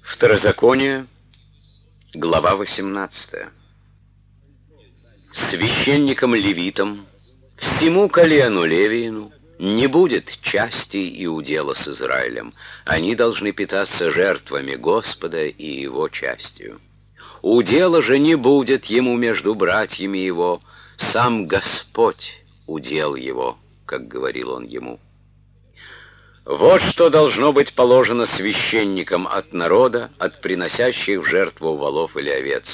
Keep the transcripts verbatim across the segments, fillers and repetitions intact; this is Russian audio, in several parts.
Второзаконие, глава восемнадцатая. Священникам-левитам, всему колену Левиину, не будет части и удела с Израилем. Они должны питаться жертвами Господа и его частью. Удела же не будет ему между братьями его, сам Господь удел его, как говорил он ему. Вот что должно быть положено священникам от народа, от приносящих в жертву волов или овец.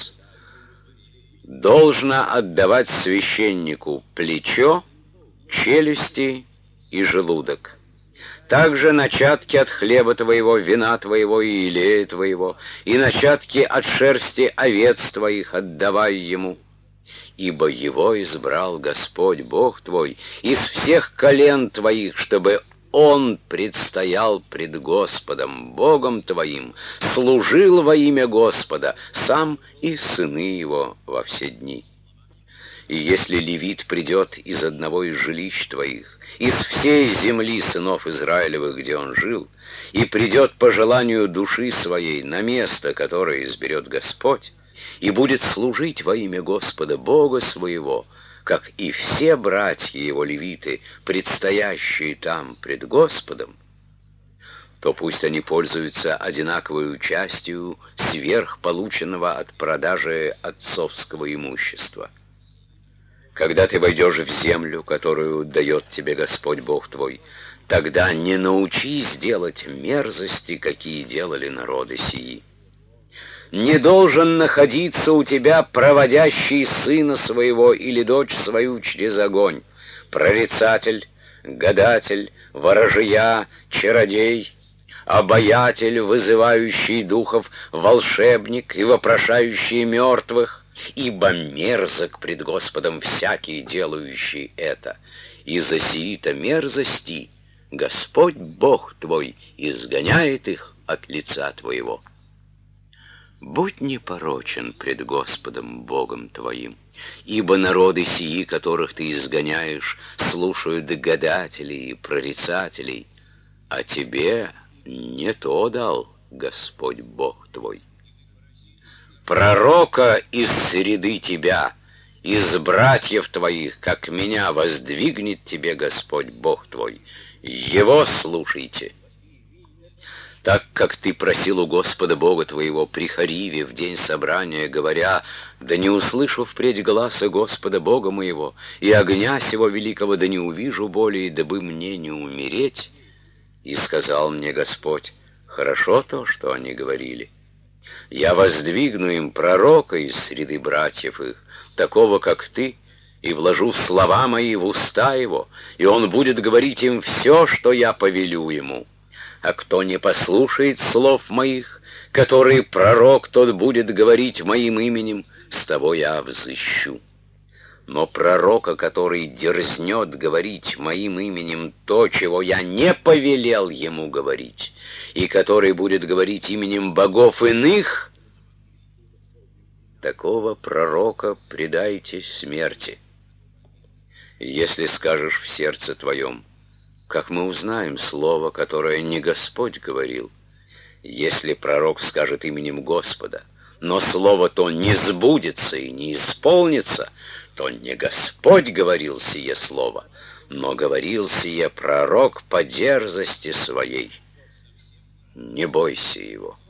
Должно отдавать священнику плечо, челюсти и желудок. Также начатки от хлеба твоего, вина твоего и илея твоего, и начатки от шерсти овец твоих отдавай ему. Ибо его избрал Господь Бог твой из всех колен твоих, чтобы Он предстоял пред Господом Богом твоим, служил во имя Господа, сам и сыны его во все дни. И если левит придет из одного из жилищ твоих, из всей земли сынов Израилевых, где он жил, и придет по желанию души своей на место, которое изберет Господь, и будет служить во имя Господа Бога своего, как и все братья его левиты, предстоящие там пред Господом, то пусть они пользуются одинаковой частью сверх полученного от продажи отцовского имущества. Когда ты войдешь в землю, которую дает тебе Господь Бог твой, тогда не научись делать мерзости, какие делали народы сии. Не должен находиться у тебя проводящий сына своего или дочь свою через огонь, прорицатель, гадатель, ворожия, чародей, обаятель, вызывающий духов, волшебник и вопрошающий мертвых, ибо мерзок пред Господом всякий, делающий это. Из-за сии-то мерзости Господь Бог твой изгоняет их от лица твоего. Будь непорочен пред Господом Богом твоим, ибо народы сии, которых ты изгоняешь, слушают гадателей и прорицателей, а тебе не то дал Господь Бог твой. Пророка из среды тебя, из братьев твоих, как меня воздвигнет тебе Господь Бог твой, его слушайте. Так как ты просил у Господа Бога твоего при Хариве в день собрания, говоря: «Да не услышу впредь гласа Господа Бога моего, и огня сего великого да не увижу более, дабы мне не умереть», и сказал мне Господь: «Хорошо то, что они говорили. Я воздвигну им пророка из среды братьев их, такого, как ты, и вложу слова мои в уста его, и он будет говорить им все, что я повелю ему. А кто не послушает слов моих, которые пророк тот будет говорить моим именем, с того я взыщу. Но пророка, который дерзнет говорить моим именем то, чего я не повелел ему говорить, и который будет говорить именем богов иных, такого пророка предайте смерти. Если скажешь в сердце твоем: как мы узнаем слово, которое не Господь говорил? Если пророк скажет именем Господа, но слово то не сбудется и не исполнится, то не Господь говорил сие слово, но говорил сие пророк по дерзости своей. Не бойся его.